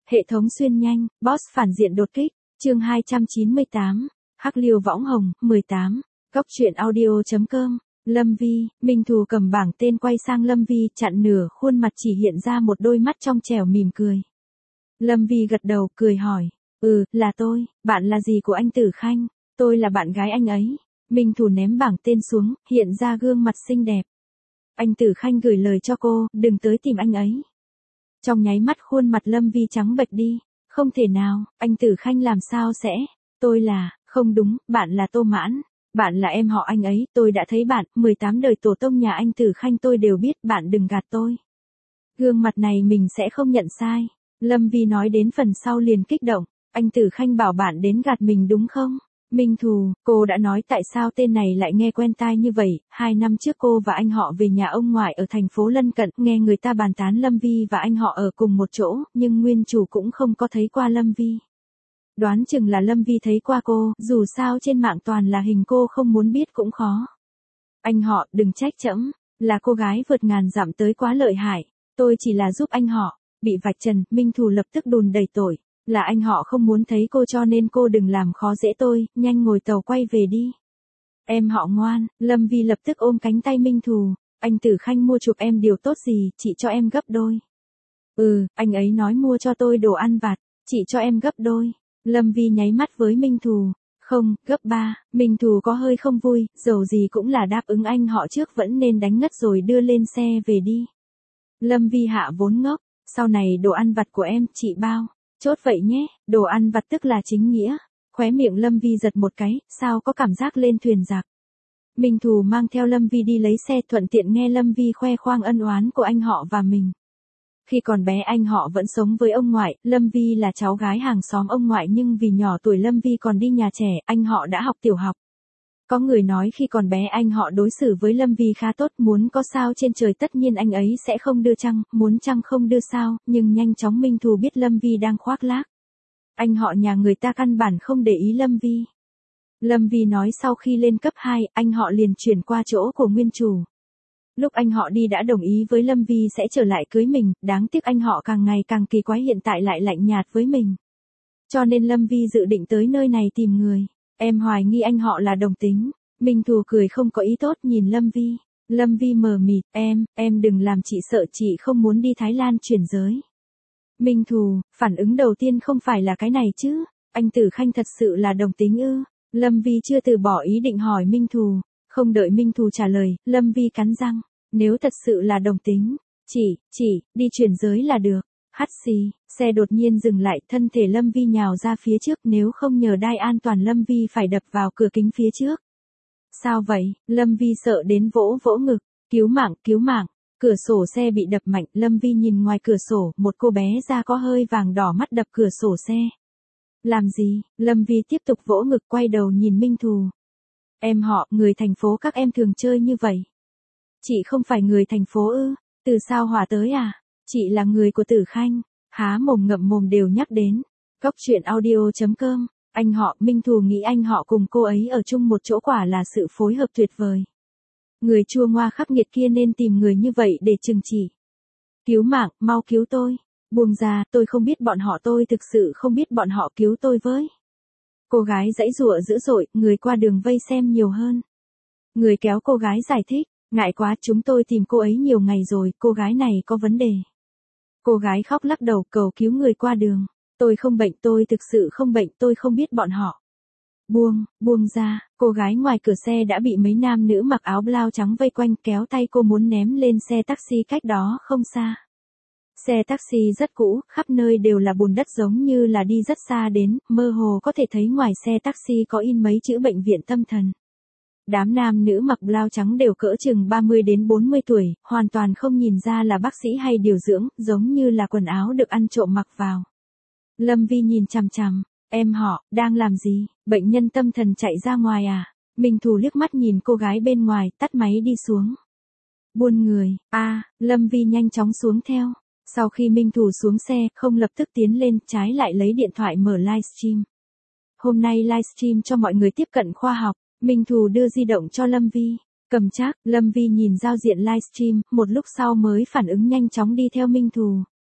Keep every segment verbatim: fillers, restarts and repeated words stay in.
Hệ thống xuyên nhanh, boss phản diện đột kích, chương hai trăm chín mươi tám, Hắc Liêu Võng Hồng, mười tám, Góc truyện audio.com, Lâm Vi, Minh Thù cầm bảng tên quay sang Lâm Vi, chặn nửa khuôn mặt chỉ hiện ra một đôi mắt trong trẻo mỉm cười. Lâm Vi gật đầu, cười hỏi, ừ, là tôi, bạn là gì của anh Tử Khanh, tôi là bạn gái anh ấy. Minh Thù ném bảng tên xuống, hiện ra gương mặt xinh đẹp. Anh Tử Khanh gửi lời cho cô, đừng tới tìm anh ấy. Trong nháy mắt khuôn mặt Lâm Vi trắng bệch đi, không thể nào, anh Tử Khanh làm sao sẽ, tôi là, không đúng, bạn là Tô Mãn, bạn là em họ anh ấy, tôi đã thấy bạn, mười tám đời tổ tông nhà anh Tử Khanh tôi đều biết, bạn đừng gạt tôi. Gương mặt này mình sẽ không nhận sai. Lâm Vi nói đến phần sau liền kích động, anh Tử Khanh bảo bạn đến gạt mình đúng không? Minh Thù, cô đã nói tại sao tên này lại nghe quen tai như vậy, hai năm trước cô và anh họ về nhà ông ngoại ở thành phố lân cận, nghe người ta bàn tán Lâm Vi và anh họ ở cùng một chỗ, nhưng nguyên chủ cũng không có thấy qua Lâm Vi. Đoán chừng là Lâm Vi thấy qua cô, dù sao trên mạng toàn là hình cô, không muốn biết cũng khó. Anh họ, đừng trách trẫm, là cô gái vượt ngàn dặm tới quá lợi hại, tôi chỉ là giúp anh họ, bị vạch trần, Minh Thù lập tức đùn đầy tội. Là anh họ không muốn thấy cô cho nên cô đừng làm khó dễ tôi, nhanh ngồi tàu quay về đi. Em họ ngoan, Lâm Vi lập tức ôm cánh tay Minh Thù, anh Tử Khanh mua chụp em điều tốt gì, chị cho em gấp đôi. Ừ, anh ấy nói mua cho tôi đồ ăn vặt, chị cho em gấp đôi. Lâm Vi nháy mắt với Minh Thù, không, gấp ba, Minh Thù có hơi không vui, dầu gì cũng là đáp ứng anh họ trước vẫn nên đánh ngất rồi đưa lên xe về đi. Lâm Vi hạ vốn ngốc, sau này đồ ăn vặt của em, chị bao. Chốt vậy nhé, đồ ăn vặt tức là chính nghĩa. Khóe miệng Lâm Vi giật một cái, sao có cảm giác lên thuyền giặc. Minh Thù mang theo Lâm Vi đi lấy xe, thuận tiện nghe Lâm Vi khoe khoang ân oán của anh họ và mình. Khi còn bé anh họ vẫn sống với ông ngoại, Lâm Vi là cháu gái hàng xóm ông ngoại nhưng vì nhỏ tuổi Lâm Vi còn đi nhà trẻ, anh họ đã học tiểu học. Có người nói khi còn bé anh họ đối xử với Lâm Vi khá tốt, muốn có sao trên trời tất nhiên anh ấy sẽ không đưa trăng, muốn trăng không đưa sao, nhưng nhanh chóng Minh Thù biết Lâm Vi đang khoác lác. Anh họ nhà người ta căn bản không để ý Lâm Vi. Lâm Vi nói sau khi lên cấp hai, anh họ liền chuyển qua chỗ của nguyên chủ. Lúc anh họ đi đã đồng ý với Lâm Vi sẽ trở lại cưới mình, đáng tiếc anh họ càng ngày càng kỳ quái, hiện tại lại lạnh nhạt với mình. Cho nên Lâm Vi dự định tới nơi này tìm người. Em hoài nghi anh họ là đồng tính. Minh Thù cười không có ý tốt nhìn Lâm Vi. Lâm Vi mờ mịt, em, em đừng làm chị sợ, chị không muốn đi Thái Lan chuyển giới. Minh Thù, phản ứng đầu tiên không phải là cái này chứ, anh Tử Khanh thật sự là đồng tính ư? Lâm Vi chưa từ bỏ ý định hỏi Minh Thù, không đợi Minh Thù trả lời, Lâm Vi cắn răng, nếu thật sự là đồng tính, chỉ, chỉ, đi chuyển giới là được. Hắt xì, xe đột nhiên dừng lại, thân thể Lâm Vi nhào ra phía trước, nếu không nhờ đai an toàn Lâm Vi phải đập vào cửa kính phía trước. Sao vậy? Lâm Vi sợ đến vỗ vỗ ngực, cứu mạng, cứu mạng, cửa sổ xe bị đập mạnh, Lâm Vi nhìn ngoài cửa sổ, một cô bé da có hơi vàng đỏ mắt đập cửa sổ xe. Làm gì? Lâm Vi tiếp tục vỗ ngực, quay đầu nhìn Minh Thù. Em họ, người thành phố các em thường chơi như vậy. Chị không phải người thành phố ư? Từ sao Hỏa tới à? Chị là người của Tử Khanh, há mồm ngậm mồm đều nhắc đến. Góc truyện audio.com, anh họ, Minh Thù nghĩ anh họ cùng cô ấy ở chung một chỗ quả là sự phối hợp tuyệt vời. Người chua ngoa khắc nghiệt kia nên tìm người như vậy để trừng trị. Cứu mạng, mau cứu tôi. Buông ra, tôi không biết bọn họ, tôi thực sự không biết bọn họ, cứu tôi với. Cô gái giãy giụa dữ dội, người qua đường vây xem nhiều hơn. Người kéo cô gái giải thích, ngại quá, chúng tôi tìm cô ấy nhiều ngày rồi, cô gái này có vấn đề. Cô gái khóc lắc đầu cầu cứu người qua đường. Tôi không bệnh, tôi thực sự không bệnh, tôi không biết bọn họ. Buông, buông ra, cô gái ngoài cửa xe đã bị mấy nam nữ mặc áo blau trắng vây quanh, kéo tay cô muốn ném lên xe taxi cách đó không xa. Xe taxi rất cũ, khắp nơi đều là bùn đất giống như là đi rất xa đến, mơ hồ có thể thấy ngoài xe taxi có in mấy chữ bệnh viện tâm thần. Đám nam nữ mặc blau trắng đều cỡ chừng ba mươi đến bốn mươi tuổi, hoàn toàn không nhìn ra là bác sĩ hay điều dưỡng, giống như là quần áo được ăn trộm mặc vào. Lâm Vi nhìn chằm chằm, em họ, đang làm gì, bệnh nhân tâm thần chạy ra ngoài à? Minh Thù liếc mắt nhìn cô gái bên ngoài, tắt máy đi xuống. Buôn người, a à, Lâm Vi nhanh chóng xuống theo. Sau khi Minh Thù xuống xe, không lập tức tiến lên, trái lại lấy điện thoại mở livestream. Hôm nay livestream cho mọi người tiếp cận khoa học. Minh Thù đưa di động cho Lâm Vi, cầm chắc, Lâm Vi nhìn giao diện livestream, một lúc sau mới phản ứng nhanh chóng đi theo Minh Thù.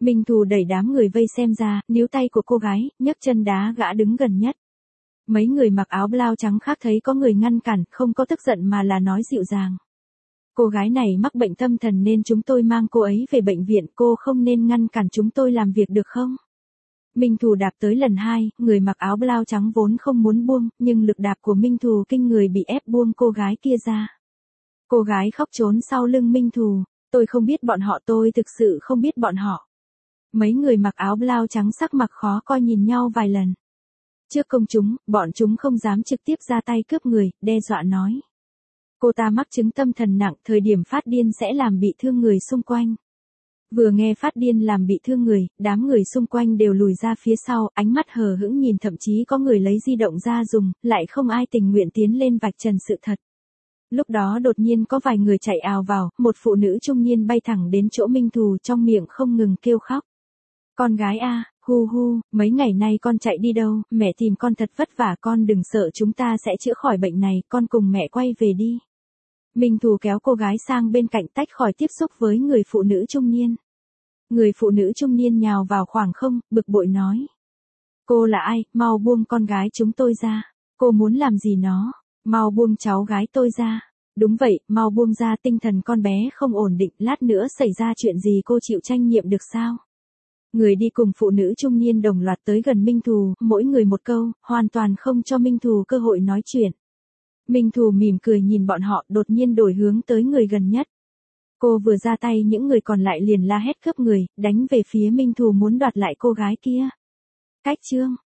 Minh Thù đẩy đám người vây xem ra, níu tay của cô gái, nhấc chân đá gã đứng gần nhất. Mấy người mặc áo blau trắng khác thấy có người ngăn cản, không có tức giận mà là nói dịu dàng. Cô gái này mắc bệnh tâm thần nên chúng tôi mang cô ấy về bệnh viện, cô không nên ngăn cản chúng tôi làm việc được không? Minh Thù đạp tới lần hai, người mặc áo blau trắng vốn không muốn buông, nhưng lực đạp của Minh Thù kinh người bị ép buông cô gái kia ra. Cô gái khóc trốn sau lưng Minh Thù, tôi không biết bọn họ, tôi thực sự không biết bọn họ. Mấy người mặc áo blau trắng sắc mặt khó coi nhìn nhau vài lần. Trước công chúng, bọn chúng không dám trực tiếp ra tay cướp người, đe dọa nói. Cô ta mắc chứng tâm thần nặng, thời điểm phát điên sẽ làm bị thương người xung quanh. Vừa nghe phát điên làm bị thương người, đám người xung quanh đều lùi ra phía sau, ánh mắt hờ hững nhìn, thậm chí có người lấy di động ra dùng, lại không ai tình nguyện tiến lên vạch trần sự thật. Lúc đó đột nhiên có vài người chạy ào vào, một phụ nữ trung niên bay thẳng đến chỗ Minh Thù, trong miệng không ngừng kêu khóc. Con gái a, hu hu, mấy ngày nay con chạy đi đâu, mẹ tìm con thật vất vả, con đừng sợ, chúng ta sẽ chữa khỏi bệnh này, con cùng mẹ quay về đi. Minh Thù kéo cô gái sang bên cạnh tách khỏi tiếp xúc với người phụ nữ trung niên. Người phụ nữ trung niên nhào vào khoảng không, bực bội nói. Cô là ai, mau buông con gái chúng tôi ra. Cô muốn làm gì nó, mau buông cháu gái tôi ra. Đúng vậy, mau buông ra, tinh thần con bé không ổn định, lát nữa xảy ra chuyện gì cô chịu trách nhiệm được sao? Người đi cùng phụ nữ trung niên đồng loạt tới gần Minh Thù, mỗi người một câu, hoàn toàn không cho Minh Thù cơ hội nói chuyện. Minh Thù mỉm cười nhìn bọn họ, đột nhiên đổi hướng tới người gần nhất. Cô vừa ra tay, những người còn lại liền la hét cướp người, đánh về phía Minh Thù muốn đoạt lại cô gái kia. Cách chương